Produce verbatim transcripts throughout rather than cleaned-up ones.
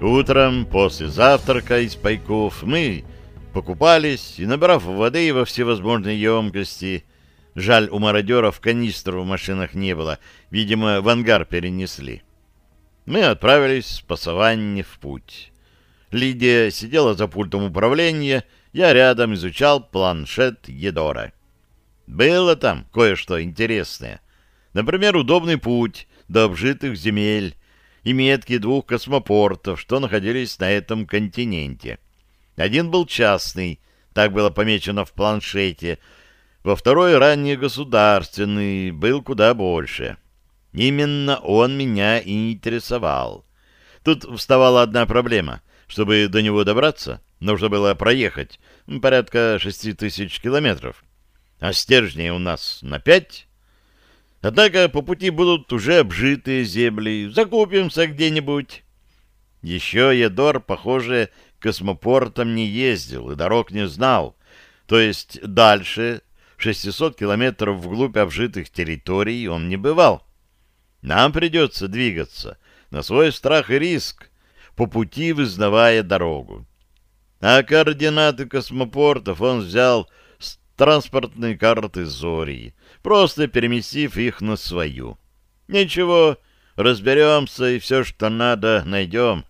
Утром после завтрака из пайков мы покупались и, набрав воды во всевозможные емкости, жаль, у мародеров канистр в машинах не было, видимо, в ангар перенесли, мы отправились по саванне в путь. Лидия сидела за пультом управления, я рядом изучал планшет Едора. Было там кое-что интересное. Например, удобный путь до обжитых земель и метки двух космопортов, что находились на этом континенте. Один был частный, так было помечено в планшете, во второй ранее государственный, был куда больше. Именно он меня и интересовал. Тут вставала одна проблема. Чтобы до него добраться, нужно было проехать порядка шести тысяч километров. А стержней у нас на пять. Однако по пути будут уже обжитые земли. Закупимся где-нибудь. Еще Едор, похоже, космопортом не ездил и дорог не знал. То есть дальше шестисот километров вглубь обжитых территорий он не бывал. Нам придется двигаться на свой страх и риск, по пути вызнавая дорогу. А координаты космопортов он взял с транспортной карты Зории, просто переместив их на свою. Ничего, разберемся и все, что надо, найдем.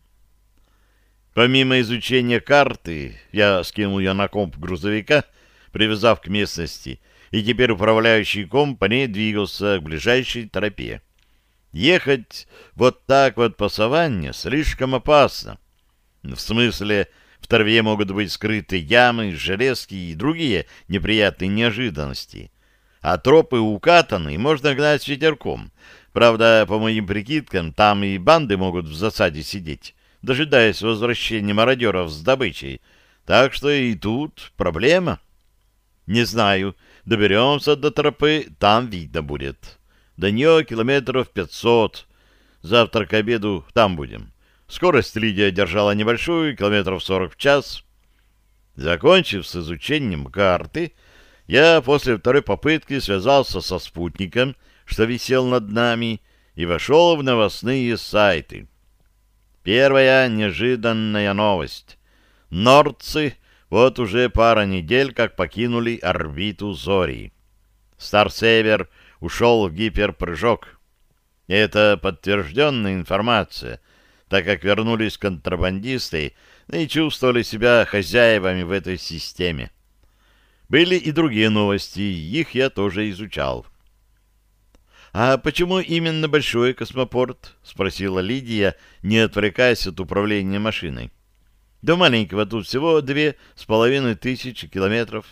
Помимо изучения карты, я скинул ее на комп грузовика, привязав к местности, и теперь управляющий комп по ней двигался к ближайшей тропе. Ехать вот так вот по саванне слишком опасно. В смысле, в траве могут быть скрыты ямы, железки и другие неприятные неожиданности. А тропы укатаны, можно гнать с ветерком. Правда, по моим прикидкам, там и банды могут в засаде сидеть, дожидаясь возвращения мародеров с добычей. Так что и тут проблема. Не знаю, доберемся до тропы, там видно будет. До нее километров пятьсот. Завтра к обеду там будем. Скорость Лидия держала небольшую, километров сорок в час. Закончив с изучением карты, я после второй попытки связался со спутником, что висел над нами, и вошел в новостные сайты. Первая неожиданная новость. Нордцы вот уже пара недель как покинули орбиту Зории. Старсевер ушел в гиперпрыжок. Это подтвержденная информация, так как вернулись контрабандисты и чувствовали себя хозяевами в этой системе. Были и другие новости, их я тоже изучал. «А почему именно большой космопорт?» — спросила Лидия, не отвлекаясь от управления машиной. «До маленького тут всего две с половиной тысячи километров».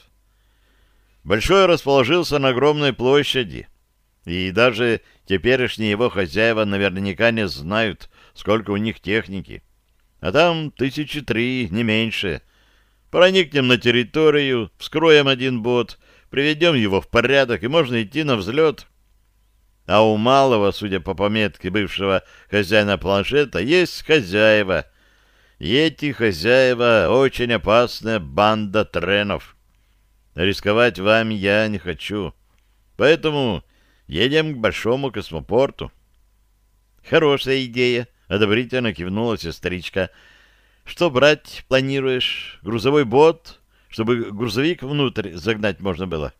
Большой расположился на огромной площади, и даже теперешние его хозяева наверняка не знают, сколько у них техники. А там тысячи три, не меньше. Проникнем на территорию, вскроем один бот, приведем его в порядок, и можно идти на взлет. А у малого, судя по пометке бывшего хозяина планшета, есть хозяева. И эти хозяева очень опасная банда тренов. Рисковать вами я не хочу. Поэтому едем к большому космопорту. Хорошая идея, одобрительно кивнула сестричка. Что брать планируешь? Грузовой бот, чтобы грузовик внутрь загнать можно было?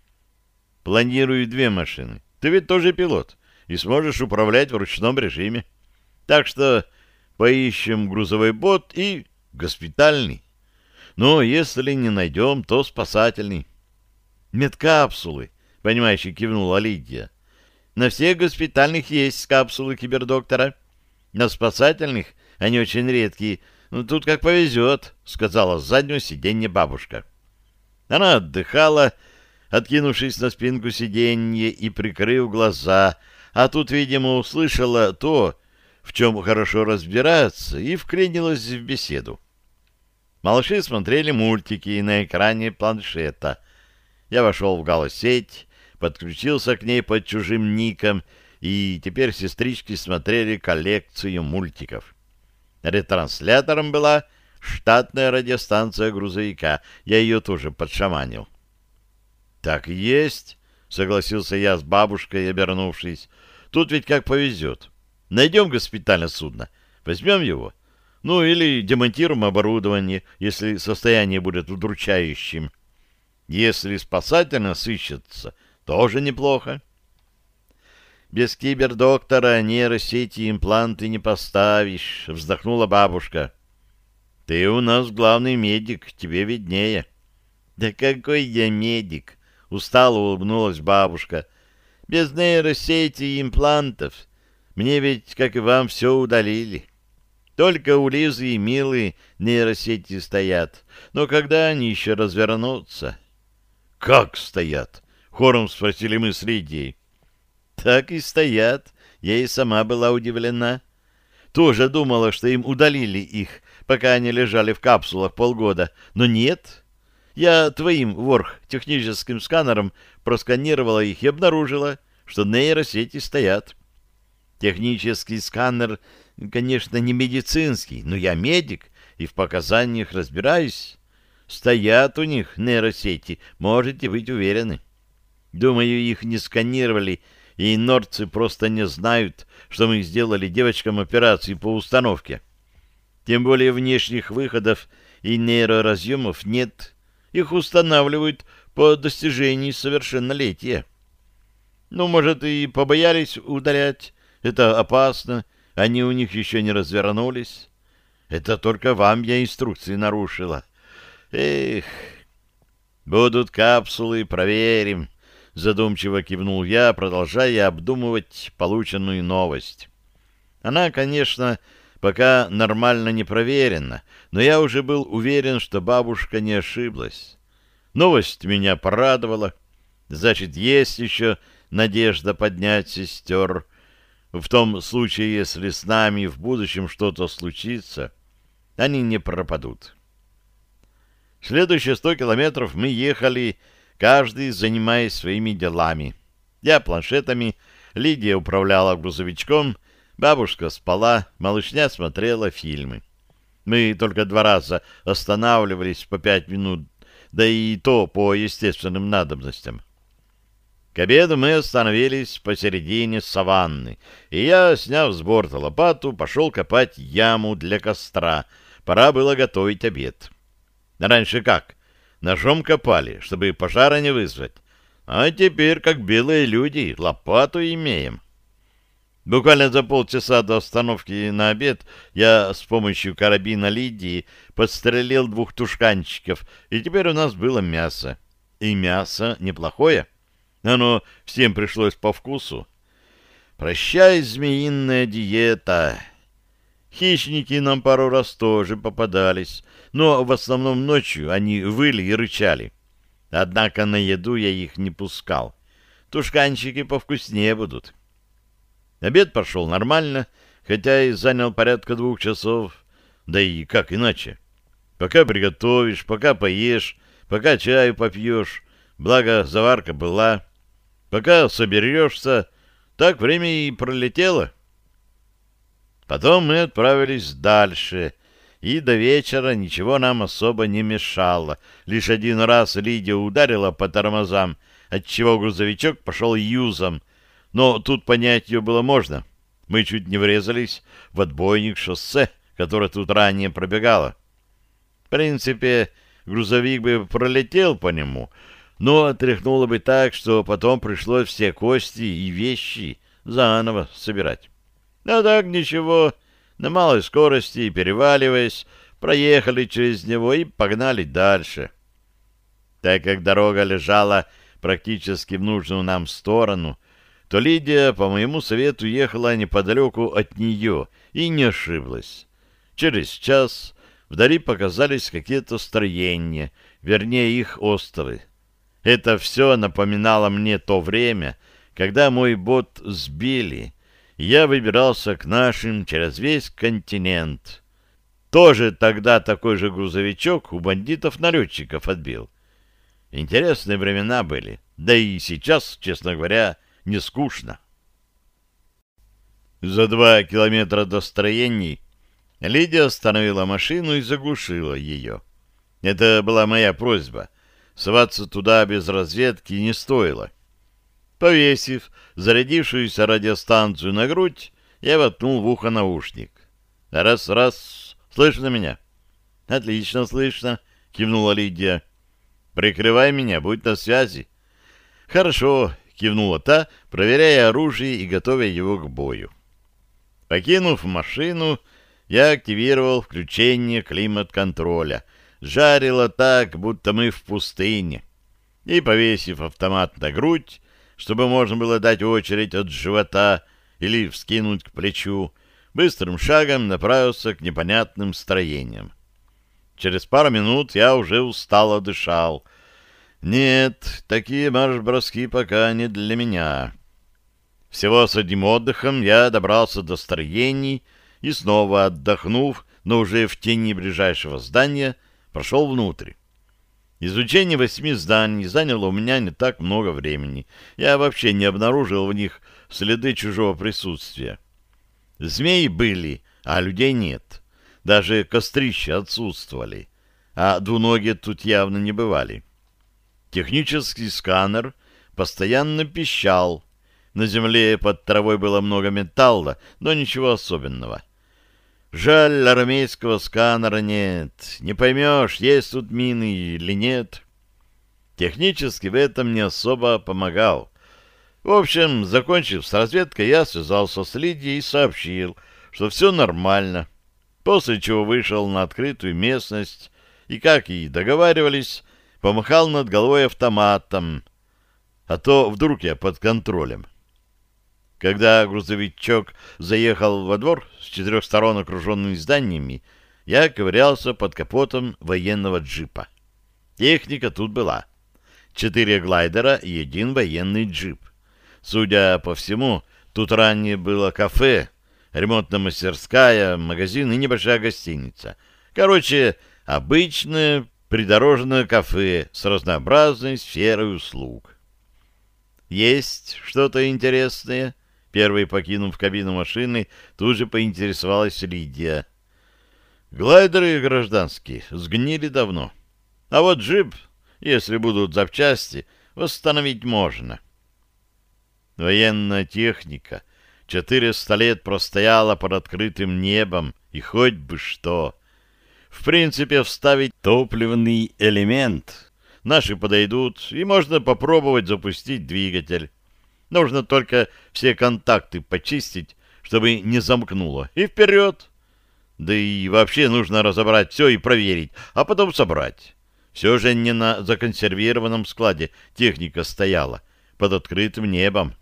Планирую две машины. Ты ведь тоже пилот и сможешь управлять в ручном режиме. Так что поищем грузовой бот и госпитальный. Но если не найдем, то спасательный. Медкапсулы, понимающе кивнула Лидия. На всех госпитальных есть капсулы кибердоктора. На спасательных они очень редкие. Ну, тут как повезет, сказала с заднего сиденья бабушка. Она отдыхала, откинувшись на спинку сиденья и прикрыв глаза, а тут, видимо, услышала то, в чем хорошо разбирается, и вклинилась в беседу. Малыши смотрели мультики на экране планшета. Я вошел в галосеть, подключился к ней под чужим ником, и теперь сестрички смотрели коллекцию мультиков. Ретранслятором была штатная радиостанция грузовика. Я ее тоже подшаманил. «Так и есть», — согласился я с бабушкой, обернувшись. «Тут ведь как повезет. Найдем госпитальное судно, возьмем его, Ну, или демонтируем оборудование, если состояние будет удручающим. Если спасатель сыщется, тоже неплохо. Без кибердоктора нейросети импланты не поставишь, вздохнула бабушка. Ты у нас главный медик, тебе виднее. Да какой я медик, устало улыбнулась бабушка. Без нейросети и имплантов мне ведь, как и вам, все удалили. Только у Лизы и Милы нейросети стоят. Но когда они еще развернутся? — Как стоят? — хором спросили мы с Лидией. — Так и стоят. Я и сама была удивлена. Тоже думала, что им удалили их, пока они лежали в капсулах полгода. Но нет. Я твоим, Ворх, техническим сканером просканировала их и обнаружила, что нейросети стоят. Технический сканер, конечно, не медицинский, но я медик и в показаниях разбираюсь. Стоят у них нейросети, можете быть уверены. Думаю, их не сканировали, и норцы просто не знают, что мы сделали девочкам операции по установке. Тем более внешних выходов и нейроразъемов нет. Их устанавливают по достижении совершеннолетия. Ну, может, и побоялись удалять. Это опасно. Они у них еще не развернулись. Это только вам я инструкции нарушила. Эх, будут капсулы, проверим. Задумчиво кивнул я, продолжая обдумывать полученную новость. Она, конечно, пока нормально не проверена, но я уже был уверен, что бабушка не ошиблась. Новость меня порадовала. Значит, есть еще надежда поднять сестер. В том случае, если с нами в будущем что-то случится, они не пропадут. Следующие сто километров мы ехали, каждый занимаясь своими делами. Я планшетами, Лидия управляла грузовичком, бабушка спала, малышня смотрела фильмы. Мы только два раза останавливались по пять минут, да и то по естественным надобностям. К обеду мы остановились посередине саванны, и я, сняв с борта лопату, пошел копать яму для костра. Пора было готовить обед. Раньше как? Ножом копали, чтобы пожара не вызвать. А теперь, как белые люди, лопату имеем. Буквально за полчаса до остановки на обед я с помощью карабина Лидии подстрелил двух тушканчиков, и теперь у нас было мясо. И мясо неплохое. Оно всем пришлось по вкусу. Прощай, змеиная диета. Хищники нам пару раз тоже попадались, но в основном ночью они выли и рычали. Однако на еду я их не пускал. Тушканчики повкуснее будут. Обед пошел нормально, хотя и занял порядка двух часов. Да и как иначе? Пока приготовишь, пока поешь, пока чаю попьешь, благо заварка была. Пока соберешься, так время и пролетело. Потом мы отправились дальше, и до вечера ничего нам особо не мешало. Лишь один раз Лидия ударила по тормозам, отчего грузовичок пошел юзом, но тут понять ее было можно. Мы чуть не врезались в отбойник шоссе, которое тут ранее пробегало. В принципе, грузовик бы пролетел по нему, но отряхнуло бы так, что потом пришлось все кости и вещи заново собирать. А так ничего, на малой скорости, переваливаясь, проехали через него и погнали дальше. Так как дорога лежала практически в нужную нам сторону, то Лидия, по моему совету, ехала неподалеку от нее и не ошиблась. Через час вдали показались какие-то строения, вернее их остовы. Это все напоминало мне то время, когда мой бот сбили, и я выбирался к нашим через весь континент. Тоже тогда такой же грузовичок у бандитов-налетчиков отбил. Интересные времена были, да и сейчас, честно говоря, не скучно. За два километра до строений Лидия остановила машину и заглушила ее. Это была моя просьба. Соваться туда без разведки не стоило. Повесив зарядившуюся радиостанцию на грудь, я воткнул в ухо наушник. Раз-раз, Слышно меня? Отлично слышно, кивнула Лидия. Прикрывай меня, будь на связи. Хорошо, кивнула та, проверяя оружие и готовя его к бою. Покинув машину, я активировал включение климат-контроля. Жарило так, будто мы в пустыне. И, повесив автомат на грудь, чтобы можно было дать очередь от живота или вскинуть к плечу, быстрым шагом направился к непонятным строениям. Через пару минут я уже устало дышал. Нет, такие марш-броски пока не для меня. Всего с одним отдыхом я добрался до строений и, снова отдохнув, но уже в тени ближайшего здания, прошел внутрь. Изучение восьми зданий заняло у меня не так много времени. Я вообще не обнаружил в них следы чужого присутствия. Змеи были, а людей нет. Даже кострища отсутствовали, а двуногие тут явно не бывали. Технический сканер постоянно пищал. На земле под травой было много металла, но ничего особенного. Жаль, армейского сканера нет. Не поймешь, есть тут мины или нет. Технически в этом не особо помогал. В общем, закончив с разведкой, я связался с Лидией и сообщил, что все нормально. После чего вышел на открытую местность и, как и договаривались, помахал над головой автоматом. А то вдруг я под контролем. Когда грузовичок заехал во двор с четырех сторон окруженными зданиями, я ковырялся под капотом военного джипа. Техника тут была. Четыре глайдера и один военный джип. Судя по всему, тут ранее было кафе, ремонтная мастерская, магазин и небольшая гостиница. Короче, обычное придорожное кафе с разнообразной сферой услуг. «Есть что-то интересное?» Первый, покинув кабину машины, тут же поинтересовалась Лидия. Глайдеры гражданские сгнили давно. А вот джип, если будут запчасти, восстановить можно. Военная техника четыреста лет простояла под открытым небом, и хоть бы что. В принципе, вставить топливный элемент наши подойдут, и можно попробовать запустить двигатель. Нужно только все контакты почистить, чтобы не замкнуло. И вперед! Да и вообще нужно разобрать все и проверить, а потом собрать. Все же не на законсервированном складе техника стояла, под открытым небом.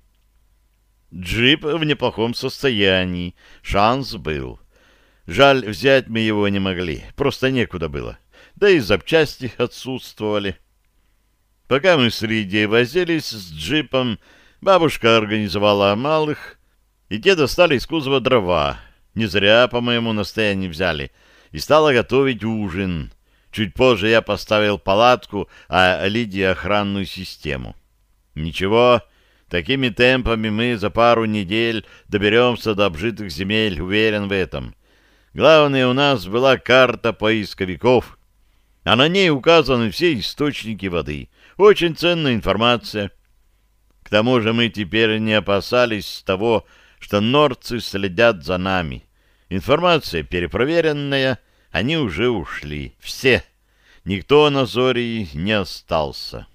Джип в неплохом состоянии, шанс был. Жаль, взять мы его не могли, просто некуда было. Да и запчасти отсутствовали. Пока мы с Лидией возились с джипом, бабушка организовала малых, и те достали из кузова дрова. Не зря, по моему настоянию, взяли. И стала готовить ужин. Чуть позже я поставил палатку, а Лидия охранную систему. Ничего, такими темпами мы за пару недель доберемся до обжитых земель, уверен в этом. Главное, у нас была карта поисковиков, а на ней указаны все источники воды. Очень ценная информация. К тому же мы теперь не опасались того, что нордцы следят за нами. Информация перепроверенная, они уже ушли. Все. Никто на Зории не остался.